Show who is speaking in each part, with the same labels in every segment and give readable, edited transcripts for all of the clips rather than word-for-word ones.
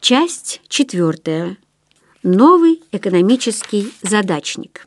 Speaker 1: Часть 4. Новый экономический задачник.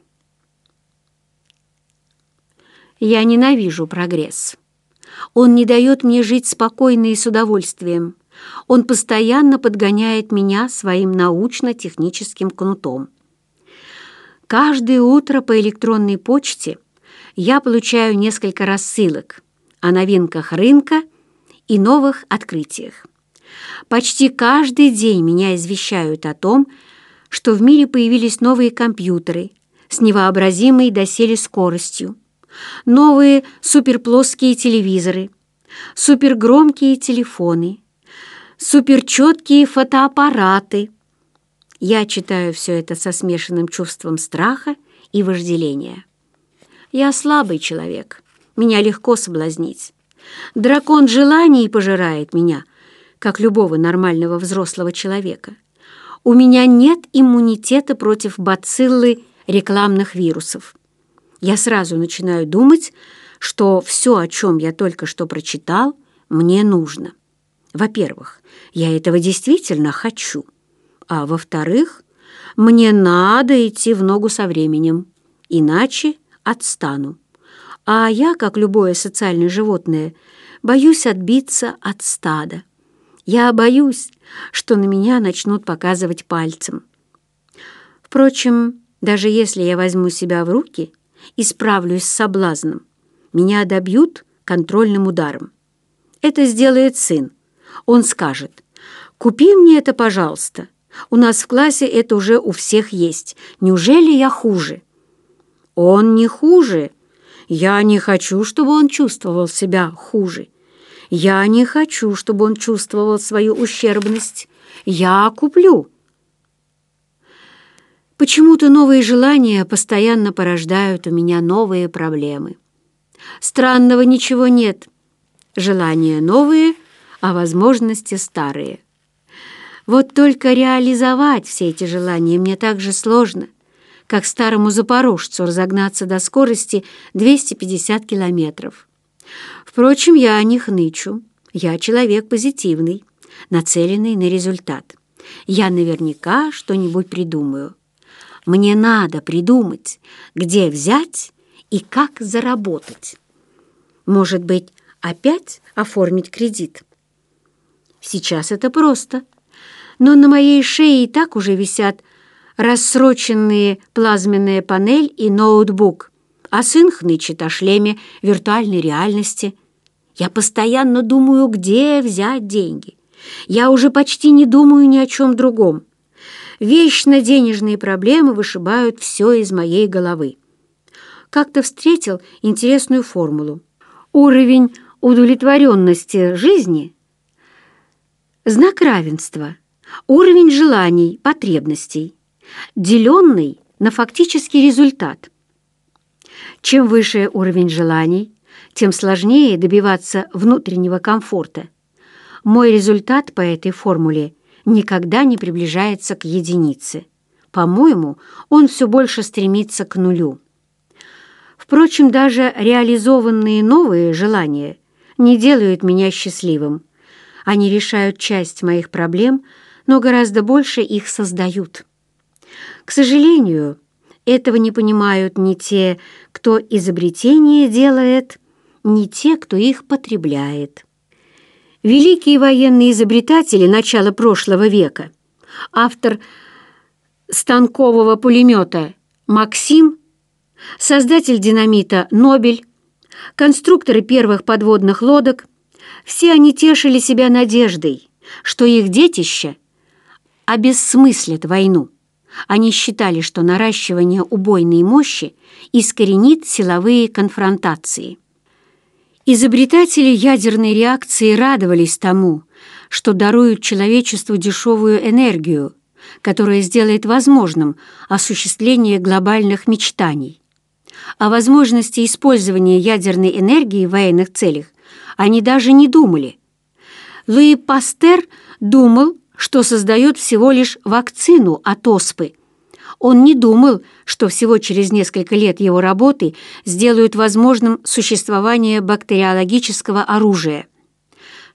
Speaker 1: Я ненавижу прогресс. Он не дает мне жить спокойно и с удовольствием. Он постоянно подгоняет меня своим научно-техническим кнутом. Каждое утро по электронной почте я получаю несколько рассылок о новинках рынка и новых открытиях. Почти каждый день меня извещают о том, что в мире появились новые компьютеры с невообразимой доселе скоростью, новые суперплоские телевизоры, супергромкие телефоны, суперчеткие фотоаппараты. Я читаю все это со смешанным чувством страха и вожделения. Я слабый человек, меня легко соблазнить. Дракон желаний пожирает меня, как любого нормального взрослого человека. У меня нет иммунитета против бациллы рекламных вирусов. Я сразу начинаю думать, что все, о чем я только что прочитал, мне нужно. Во-первых, я этого действительно хочу. А во-вторых, мне надо идти в ногу со временем, иначе отстану. А я, как любое социальное животное, боюсь отбиться от стада. Я боюсь, что на меня начнут показывать пальцем. Впрочем, даже если я возьму себя в руки и справлюсь с соблазном, меня добьют контрольным ударом. Это сделает сын. Он скажет: «Купи мне это, пожалуйста. У нас в классе это уже у всех есть. Неужели я хуже?» Он не хуже. Я не хочу, чтобы он чувствовал себя хуже. Я не хочу, чтобы он чувствовал свою ущербность. Я куплю. Почему-то новые желания постоянно порождают у меня новые проблемы. Странного ничего нет. Желания новые, а возможности старые. Вот только реализовать все эти желания мне так же сложно, как старому запорожцу разогнаться до скорости 250 километров. Впрочем, я не хнычу. Я человек позитивный, нацеленный на результат. Я наверняка что-нибудь придумаю. Мне надо придумать, где взять и как заработать. Может быть, опять оформить кредит? Сейчас это просто. Но на моей шее и так уже висят рассроченные плазменная панель и ноутбук, а сын хнычет о шлеме виртуальной реальности. Я постоянно думаю, где взять деньги. Я уже почти не думаю ни о чем другом. Вечно денежные проблемы вышибают все из моей головы. Как-то встретил интересную формулу. Уровень удовлетворенности жизни – знак равенства. Уровень желаний, потребностей, деленный на фактический результат. Чем выше уровень желаний, тем сложнее добиваться внутреннего комфорта. Мой результат по этой формуле никогда не приближается к единице. По-моему, он все больше стремится к нулю. Впрочем, даже реализованные новые желания не делают меня счастливым. Они решают часть моих проблем, но гораздо больше их создают. К сожалению, этого не понимают ни те, кто изобретения делает, ни те, кто их потребляет. Великие военные изобретатели начала прошлого века, автор станкового пулемета Максим, создатель динамита Нобель, конструкторы первых подводных лодок, все они тешили себя надеждой, что их детища обессмыслят войну. Они считали, что наращивание убойной мощи искоренит силовые конфронтации. Изобретатели ядерной реакции радовались тому, что даруют человечеству дешевую энергию, которая сделает возможным осуществление глобальных мечтаний. О возможности использования ядерной энергии в военных целях они даже не думали. Луи Пастер думал, что создает всего лишь вакцину от оспы. Он не думал, что всего через несколько лет его работы сделают возможным существование бактериологического оружия.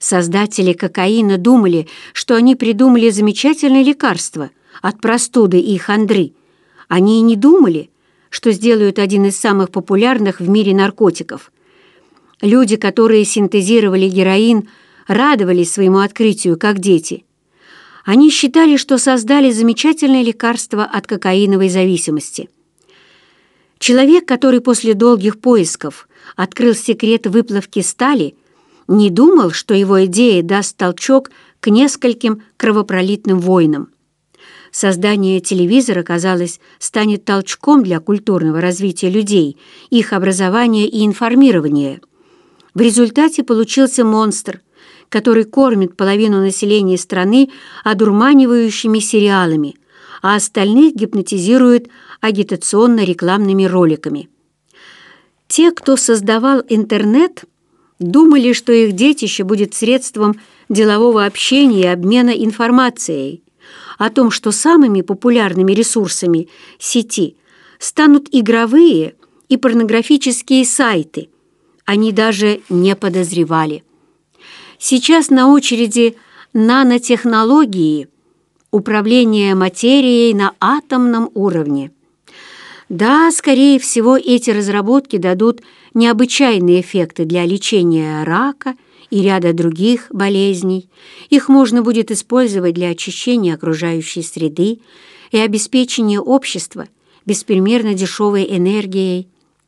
Speaker 1: Создатели кокаина думали, что они придумали замечательное лекарство от простуды и хандры. Они и не думали, что сделают один из самых популярных в мире наркотиков. Люди, которые синтезировали героин, радовались своему открытию, как дети. Они считали, что создали замечательное лекарство от кокаиновой зависимости. Человек, который после долгих поисков открыл секрет выплавки стали, не думал, что его идея даст толчок к нескольким кровопролитным войнам. Создание телевизора, казалось, станет толчком для культурного развития людей, их образования и информирования. В результате получился монстр, который кормит половину населения страны одурманивающими сериалами, а остальных гипнотизирует агитационно-рекламными роликами. Те, кто создавал интернет, думали, что их детище будет средством делового общения и обмена информацией, о том, что самыми популярными ресурсами сети станут игровые и порнографические сайты. Они даже не подозревали. Сейчас на очереди нанотехнологии, управление материей на атомном уровне. Да, скорее всего, эти разработки дадут необычайные эффекты для лечения рака и ряда других болезней. Их можно будет использовать для очищения окружающей среды и обеспечения общества беспримерно дешевой энергией.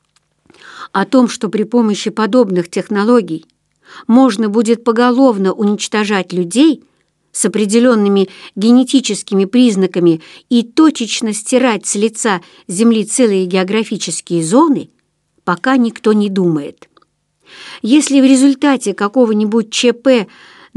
Speaker 1: О том, что при помощи подобных технологий можно будет поголовно уничтожать людей с определенными генетическими признаками и точечно стирать с лица Земли целые географические зоны, пока никто не думает. Если в результате какого-нибудь ЧП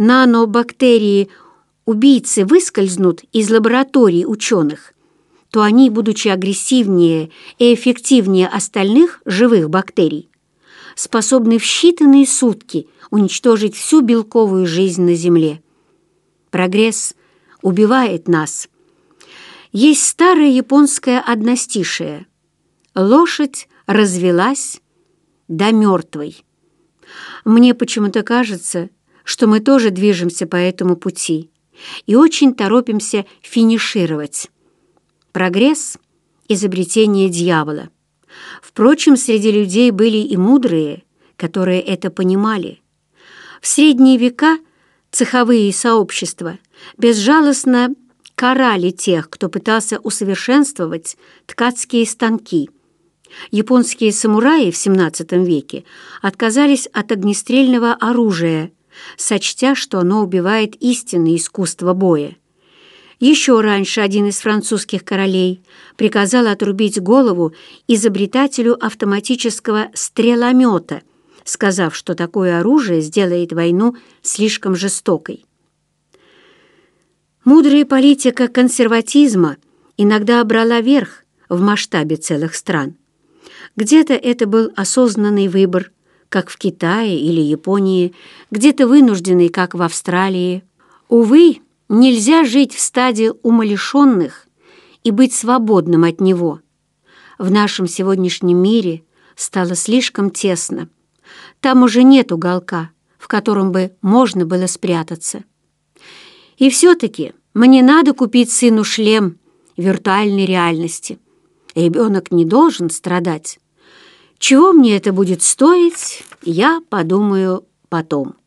Speaker 1: нанобактерии-убийцы выскользнут из лабораторий ученых, то они, будучи агрессивнее и эффективнее остальных живых бактерий, способны в считанные сутки уничтожить всю белковую жизнь на Земле. Прогресс убивает нас. Есть старое японское одностишее: «Лошадь развелась до мертвой». Мне почему-то кажется, что мы тоже движемся по этому пути и очень торопимся финишировать. Прогресс – изобретение дьявола. Впрочем, среди людей были и мудрые, которые это понимали. В средние века цеховые сообщества безжалостно карали тех, кто пытался усовершенствовать ткацкие станки. Японские самураи в XVII веке отказались от огнестрельного оружия, сочтя, что оно убивает истинное искусство боя. Еще раньше один из французских королей приказал отрубить голову изобретателю автоматического стреломета, сказав, что такое оружие сделает войну слишком жестокой. Мудрая политика консерватизма иногда брала верх в масштабе целых стран. Где-то это был осознанный выбор, как в Китае или Японии, где-то вынужденный, как в Австралии. Увы, нельзя жить в стаде умалишенных и быть свободным от него. В нашем сегодняшнем мире стало слишком тесно. Там уже нет уголка, в котором бы можно было спрятаться. И все-таки мне надо купить сыну шлем виртуальной реальности. Ребенок не должен страдать. Чего мне это будет стоить, я подумаю потом.